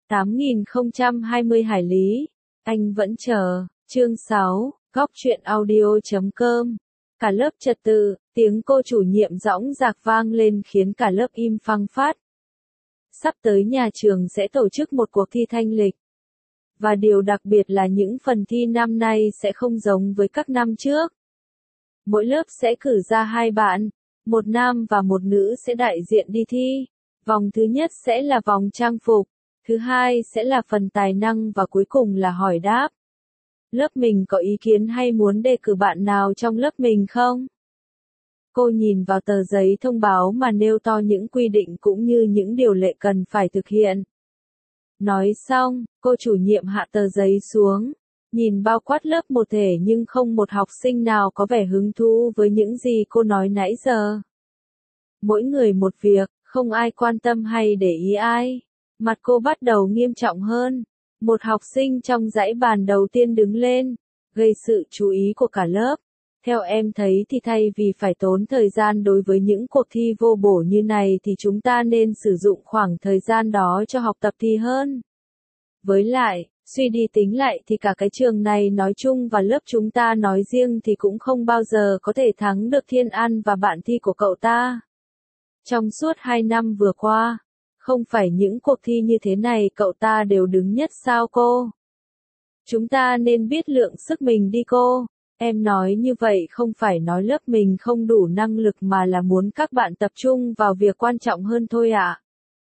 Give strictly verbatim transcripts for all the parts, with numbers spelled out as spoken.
tám nghìn không trăm hai mươi hải lý. Anh vẫn chờ. Chương sáu, góc truyện audio chấm com. Cả lớp trật tự, tiếng cô chủ nhiệm dõng dạc vang lên khiến cả lớp im phăng phát. Sắp tới nhà trường sẽ tổ chức một cuộc thi thanh lịch. Và điều đặc biệt là những phần thi năm nay sẽ không giống với các năm trước. Mỗi lớp sẽ cử ra hai bạn, một nam và một nữ sẽ đại diện đi thi. Vòng thứ nhất sẽ là vòng trang phục, thứ hai sẽ là phần tài năng và cuối cùng là hỏi đáp. Lớp mình có ý kiến hay muốn đề cử bạn nào trong lớp mình không? Cô nhìn vào tờ giấy thông báo mà nêu to những quy định cũng như những điều lệ cần phải thực hiện. Nói xong, cô chủ nhiệm hạ tờ giấy xuống, nhìn bao quát lớp một thể nhưng không một học sinh nào có vẻ hứng thú với những gì cô nói nãy giờ. Mỗi người một việc, không ai quan tâm hay để ý ai. Mặt cô bắt đầu nghiêm trọng hơn. Một học sinh trong dãy bàn đầu tiên đứng lên, gây sự chú ý của cả lớp. Theo em thấy thì thay vì phải tốn thời gian đối với những cuộc thi vô bổ như này thì chúng ta nên sử dụng khoảng thời gian đó cho học tập thì hơn. Với lại, suy đi tính lại thì cả cái trường này nói chung và lớp chúng ta nói riêng thì cũng không bao giờ có thể thắng được Thiên An và bạn thi của cậu ta. Trong suốt hai năm vừa qua, không phải những cuộc thi như thế này cậu ta đều đứng nhất sao cô? Chúng ta nên biết lượng sức mình đi cô. Em nói như vậy không phải nói lớp mình không đủ năng lực mà là muốn các bạn tập trung vào việc quan trọng hơn thôi ạ.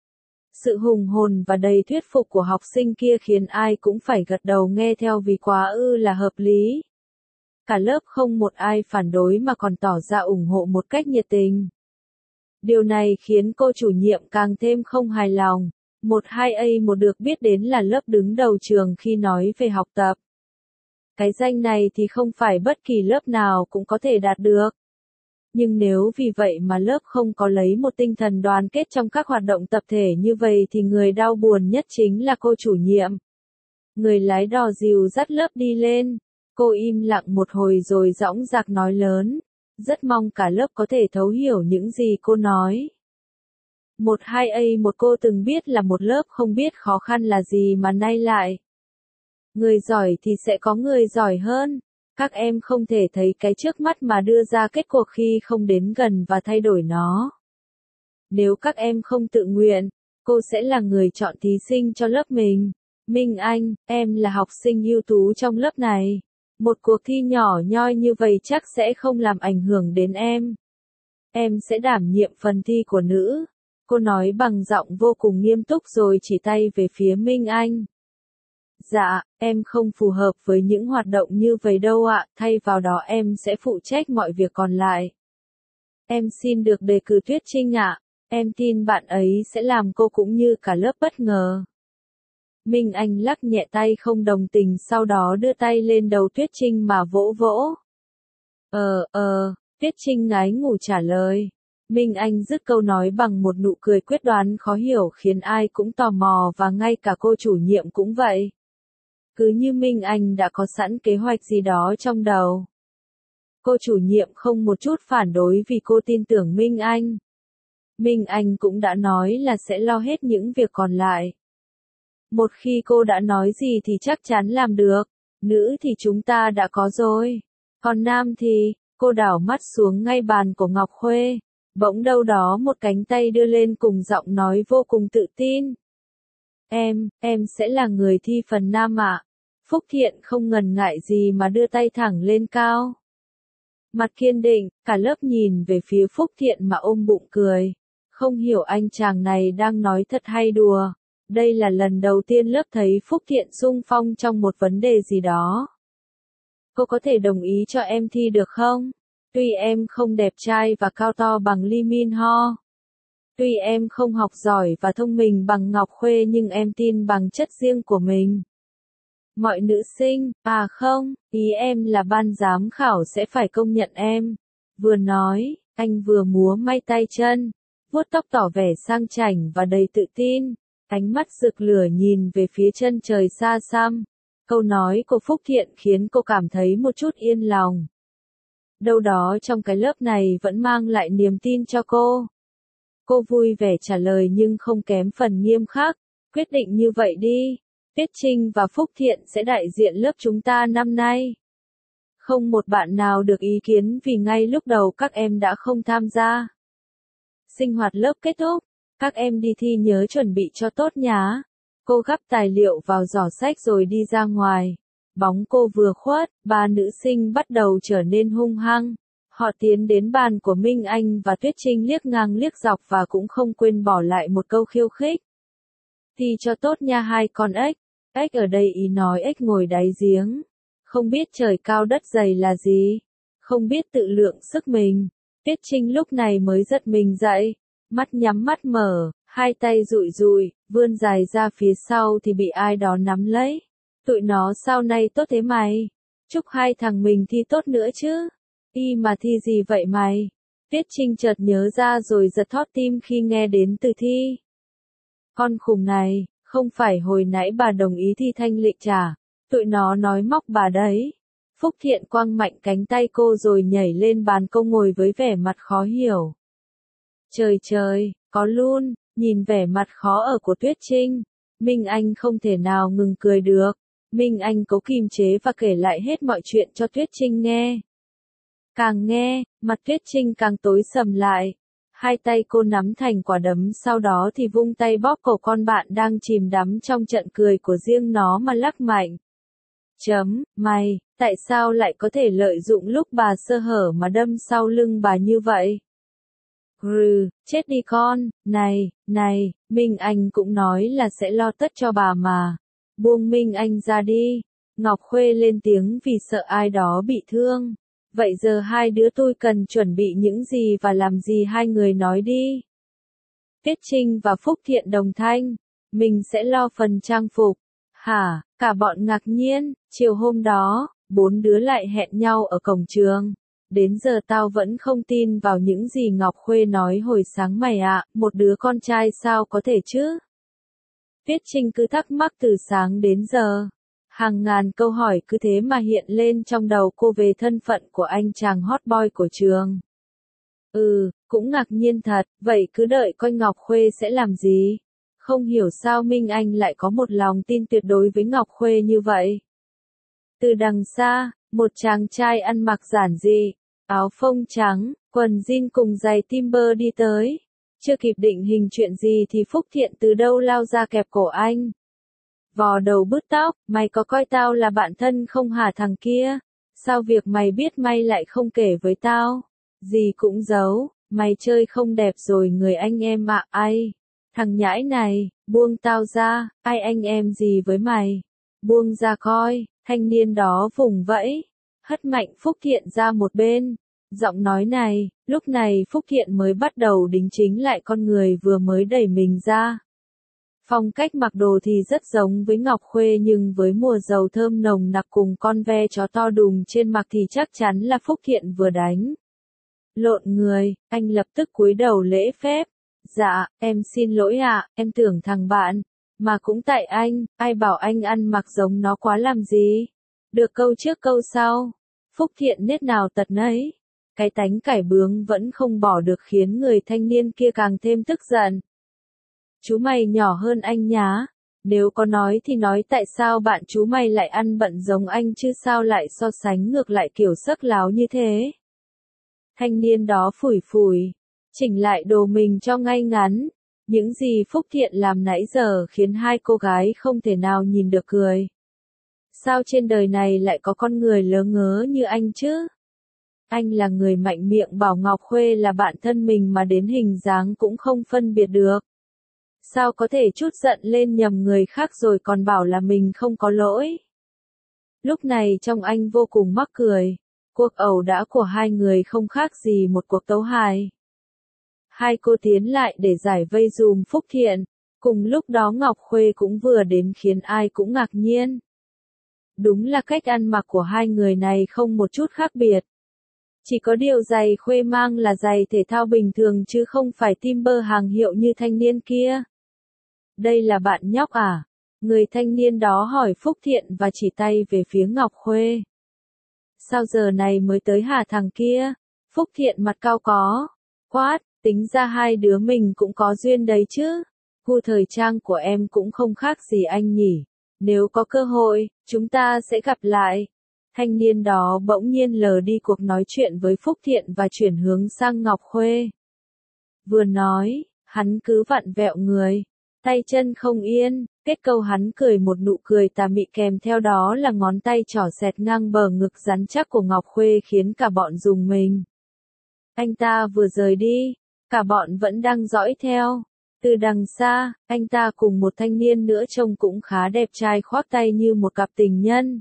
Sự hùng hồn và đầy thuyết phục của học sinh kia khiến ai cũng phải gật đầu nghe theo vì quá ư là hợp lý. Cả lớp không một ai phản đối mà còn tỏ ra ủng hộ một cách nhiệt tình. Điều này khiến cô chủ nhiệm càng thêm không hài lòng. một hai A một được biết đến là lớp đứng đầu trường khi nói về học tập. Cái danh này thì không phải bất kỳ lớp nào cũng có thể đạt được. Nhưng nếu vì vậy mà lớp không có lấy một tinh thần đoàn kết trong các hoạt động tập thể như vậy thì người đau buồn nhất chính là cô chủ nhiệm. Người lái đò dìu dắt lớp đi lên. Cô im lặng một hồi rồi dõng dạc nói lớn. Rất mong cả lớp có thể thấu hiểu những gì cô nói. một hai A một cô từng biết là một lớp không biết khó khăn là gì mà nay lại. Người giỏi thì sẽ có người giỏi hơn. Các em không thể thấy cái trước mắt mà đưa ra kết cuộc khi không đến gần và thay đổi nó. Nếu các em không tự nguyện, cô sẽ là người chọn thí sinh cho lớp mình. Minh Anh, em là học sinh ưu tú trong lớp này. Một cuộc thi nhỏ nhoi như vậy chắc sẽ không làm ảnh hưởng đến em. Em sẽ đảm nhiệm phần thi của nữ. Cô nói bằng giọng vô cùng nghiêm túc rồi chỉ tay về phía Minh Anh. Dạ, em không phù hợp với những hoạt động như vậy đâu ạ, thay vào đó em sẽ phụ trách mọi việc còn lại. Em xin được đề cử Tuyết Trinh ạ, em tin bạn ấy sẽ làm cô cũng như cả lớp bất ngờ. Minh Anh lắc nhẹ tay không đồng tình sau đó đưa tay lên đầu Tuyết Trinh mà vỗ vỗ. Ờ, ờ, Tuyết Trinh ngái ngủ trả lời. Minh Anh dứt câu nói bằng một nụ cười quyết đoán khó hiểu khiến ai cũng tò mò và ngay cả cô chủ nhiệm cũng vậy. Cứ như Minh Anh đã có sẵn kế hoạch gì đó trong đầu. Cô chủ nhiệm không một chút phản đối vì cô tin tưởng Minh Anh. Minh Anh cũng đã nói là sẽ lo hết những việc còn lại. Một khi cô đã nói gì thì chắc chắn làm được. Nữ thì chúng ta đã có rồi. Còn nam thì, cô đảo mắt xuống ngay bàn của Ngọc Khuê. Bỗng đâu đó một cánh tay đưa lên cùng giọng nói vô cùng tự tin. Em, em sẽ là người thi phần nam ạ. Phúc Thiện không ngần ngại gì mà đưa tay thẳng lên cao. Mặt kiên định, cả lớp nhìn về phía Phúc Thiện mà ôm bụng cười. Không hiểu anh chàng này đang nói thật hay đùa. Đây là lần đầu tiên lớp thấy Phúc Thiện xung phong trong một vấn đề gì đó. Cô có thể đồng ý cho em thi được không? Tuy em không đẹp trai và cao to bằng Lee Min Ho. Tuy em không học giỏi và thông minh bằng Ngọc Khuê nhưng em tin bằng chất riêng của mình. Mọi nữ sinh, à không, ý em là ban giám khảo sẽ phải công nhận em. Vừa nói, anh vừa múa may tay chân, vuốt tóc tỏ vẻ sang chảnh và đầy tự tin. Ánh mắt rực lửa nhìn về phía chân trời xa xăm. Câu nói của Phúc Thiện khiến cô cảm thấy một chút yên lòng. Đâu đó trong cái lớp này vẫn mang lại niềm tin cho cô. Cô vui vẻ trả lời nhưng không kém phần nghiêm khắc. Quyết định như vậy đi. Tuyết Trinh và Phúc Thiện sẽ đại diện lớp chúng ta năm nay. Không một bạn nào được ý kiến vì ngay lúc đầu các em đã không tham gia. Sinh hoạt lớp kết thúc, các em đi thi nhớ chuẩn bị cho tốt nhá. Cô gắp tài liệu vào giỏ sách rồi đi ra ngoài. Bóng cô vừa khuất, ba nữ sinh bắt đầu trở nên hung hăng. Họ tiến đến bàn của Minh Anh và Tuyết Trinh liếc ngang liếc dọc và cũng không quên bỏ lại một câu khiêu khích. Thi cho tốt nha hai con ếch. Ếch ở đây ý nói ếch ngồi đáy giếng. Không biết trời cao đất dày là gì. Không biết tự lượng sức mình. Tuyết Trinh lúc này mới giật mình dậy. Mắt nhắm mắt mở, hai tay rụi rụi, vươn dài ra phía sau thì bị ai đó nắm lấy. Tụi nó sau này tốt thế mày. Chúc hai thằng mình thi tốt nữa chứ. Y mà thi gì vậy mày? Tuyết Trinh chợt nhớ ra rồi giật thót tim khi nghe đến từ thi. Con khùng này, không phải hồi nãy bà đồng ý thi thanh lịch trả. Tụi nó nói móc bà đấy. Phúc Thiện quăng mạnh cánh tay cô rồi nhảy lên bàn công ngồi với vẻ mặt khó hiểu. Trời trời, có luôn, nhìn vẻ mặt khó ở của Tuyết Trinh. Minh Anh không thể nào ngừng cười được. Minh Anh cố kìm chế và kể lại hết mọi chuyện cho Tuyết Trinh nghe. Càng nghe, mặt Tuyết Trinh càng tối sầm lại. Hai tay cô nắm thành quả đấm sau đó thì vung tay bóp cổ con bạn đang chìm đắm trong trận cười của riêng nó mà lắc mạnh. Chấm, mày, tại sao lại có thể lợi dụng lúc bà sơ hở mà đâm sau lưng bà như vậy? Hừ, chết đi con, này, này, Minh Anh cũng nói là sẽ lo tất cho bà mà. Buông Minh Anh ra đi. Ngọc Khuê lên tiếng vì sợ ai đó bị thương. Vậy giờ hai đứa tôi cần chuẩn bị những gì và làm gì hai người nói đi. Tuyết Trinh và Phúc Thiện đồng thanh. Mình sẽ lo phần trang phục. Hả, cả bọn ngạc nhiên, chiều hôm đó, bốn đứa lại hẹn nhau ở cổng trường. Đến giờ tao vẫn không tin vào những gì Ngọc Khuê nói hồi sáng mày ạ, một đứa con trai sao có thể chứ? Tuyết Trinh cứ thắc mắc từ sáng đến giờ. Hàng ngàn câu hỏi cứ thế mà hiện lên trong đầu cô về thân phận của anh chàng hot boy của trường. Ừ, cũng ngạc nhiên thật, vậy cứ đợi coi Ngọc Khuê sẽ làm gì. Không hiểu sao Minh Anh lại có một lòng tin tuyệt đối với Ngọc Khuê như vậy. Từ đằng xa, một chàng trai ăn mặc giản dị, áo phông trắng, quần jean cùng giày Timber đi tới. Chưa kịp định hình chuyện gì thì Phúc Thiện từ đâu lao ra kẹp cổ anh. Vò đầu bứt tóc, mày có coi tao là bạn thân không hả thằng kia? Sao việc mày biết may lại không kể với tao? Gì cũng giấu, mày chơi không đẹp rồi người anh em ạ. Ai? Thằng nhãi này, buông tao ra, ai anh em gì với mày? Buông ra coi, thanh niên đó vùng vẫy, hất mạnh Phúc Thiện ra một bên. Giọng nói này, lúc này Phúc Thiện mới bắt đầu đính chính lại con người vừa mới đẩy mình ra. Phong cách mặc đồ thì rất giống với Ngọc Khuê nhưng với mùa dầu thơm nồng nặc cùng con ve chó to đùng trên mặt thì chắc chắn là Phúc Thiện vừa đánh lộn người. Anh lập tức cúi đầu lễ phép. Dạ, em xin lỗi ạ, em tưởng thằng bạn, mà cũng tại anh, ai bảo anh ăn mặc giống nó quá làm gì. Được câu trước câu sau, Phúc Thiện nết nào tật nấy. Cái tánh cải bướng vẫn không bỏ được khiến người thanh niên kia càng thêm tức giận. Chú mày nhỏ hơn anh nhá. Nếu có nói thì nói tại sao bạn chú mày lại ăn bận giống anh chứ sao lại so sánh ngược lại kiểu sắc láo như thế. Thanh niên đó phủi phủi, chỉnh lại đồ mình cho ngay ngắn. Những gì Phúc Thiện làm nãy giờ khiến hai cô gái không thể nào nhìn được cười. Sao trên đời này lại có con người lớ ngớ như anh chứ? Anh là người mạnh miệng bảo Ngọc Khuê là bạn thân mình mà đến hình dáng cũng không phân biệt được. Sao có thể chút giận lên nhầm người khác rồi còn bảo là mình không có lỗi? Lúc này trông anh vô cùng mắc cười. Cuộc ẩu đả của hai người không khác gì một cuộc tấu hài. Hai cô tiến lại để giải vây dùm Phúc Thiện. Cùng lúc đó Ngọc Khuê cũng vừa đến khiến ai cũng ngạc nhiên. Đúng là cách ăn mặc của hai người này không một chút khác biệt. Chỉ có điều giày Khuê mang là giày thể thao bình thường chứ không phải Timber hàng hiệu như thanh niên kia. Đây là bạn nhóc à? Người thanh niên đó hỏi Phúc Thiện và chỉ tay về phía Ngọc Khuê. Sao giờ này mới tới hả thằng kia? Phúc Thiện mặt cau có. Quát, tính ra hai đứa mình cũng có duyên đấy chứ. gu thời trang của em cũng không khác gì anh nhỉ. Nếu có cơ hội, chúng ta sẽ gặp lại. Thanh niên đó bỗng nhiên lờ đi cuộc nói chuyện với Phúc Thiện và chuyển hướng sang Ngọc Khuê. Vừa nói, hắn cứ vặn vẹo người, tay chân không yên, kết câu hắn cười một nụ cười tà mị kèm theo đó là ngón tay trỏ xẹt ngang bờ ngực rắn chắc của Ngọc Khuê khiến cả bọn rùng mình. Anh ta vừa rời đi, cả bọn vẫn đang dõi theo. Từ đằng xa, anh ta cùng một thanh niên nữa trông cũng khá đẹp trai khoác tay như một cặp tình nhân.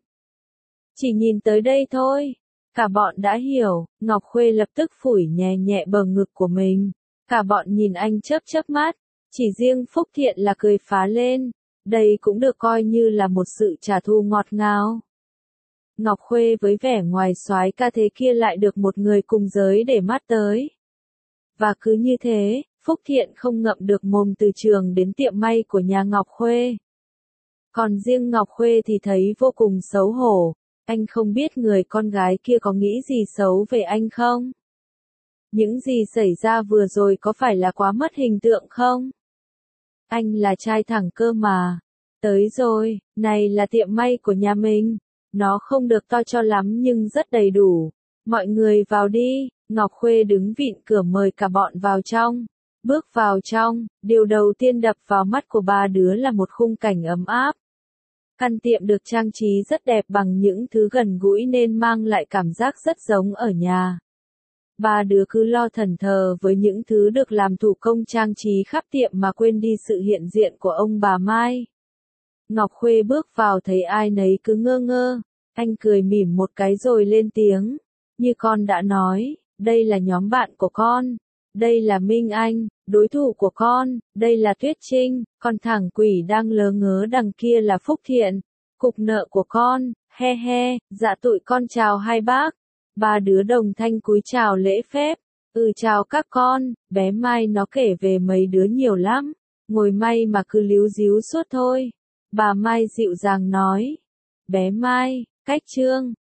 Chỉ nhìn tới đây thôi, cả bọn đã hiểu, Ngọc Khuê lập tức phủi nhẹ nhẹ bờ ngực của mình. Cả bọn nhìn anh chớp chớp mắt, chỉ riêng Phúc Thiện là cười phá lên, đây cũng được coi như là một sự trả thù ngọt ngào. Ngọc Khuê với vẻ ngoài soái ca thế kia lại được một người cùng giới để mắt tới. Và cứ như thế, Phúc Thiện không ngậm được mồm từ trường đến tiệm may của nhà Ngọc Khuê. Còn riêng Ngọc Khuê thì thấy vô cùng xấu hổ, anh không biết người con gái kia có nghĩ gì xấu về anh không? Những gì xảy ra vừa rồi có phải là quá mất hình tượng không? Anh là trai thẳng cơ mà. Tới rồi, này là tiệm may của nhà mình. Nó không được to cho lắm nhưng rất đầy đủ. Mọi người vào đi, Ngọc Khuê đứng vịn cửa mời cả bọn vào trong. Bước vào trong, điều đầu tiên đập vào mắt của ba đứa là một khung cảnh ấm áp. Căn tiệm được trang trí rất đẹp bằng những thứ gần gũi nên mang lại cảm giác rất giống ở nhà. Ba đứa cứ lo thẫn thờ với những thứ được làm thủ công trang trí khắp tiệm mà quên đi sự hiện diện của ông bà Mai. Ngọc Khuê bước vào thấy ai nấy cứ ngơ ngơ, anh cười mỉm một cái rồi lên tiếng. Như con đã nói, đây là nhóm bạn của con. Đây là Minh Anh, đối thủ của con, đây là Tuyết Trinh, con thằng quỷ đang lớ ngớ đằng kia là Phúc Thiện, cục nợ của con, he he, dạ tụi con chào hai bác. Ba đứa đồng thanh cúi chào lễ phép, ừ chào các con, bé Mai nó kể về mấy đứa nhiều lắm, ngồi may mà cứ líu díu suốt thôi. Bà Mai dịu dàng nói, bé Mai, cách Trương,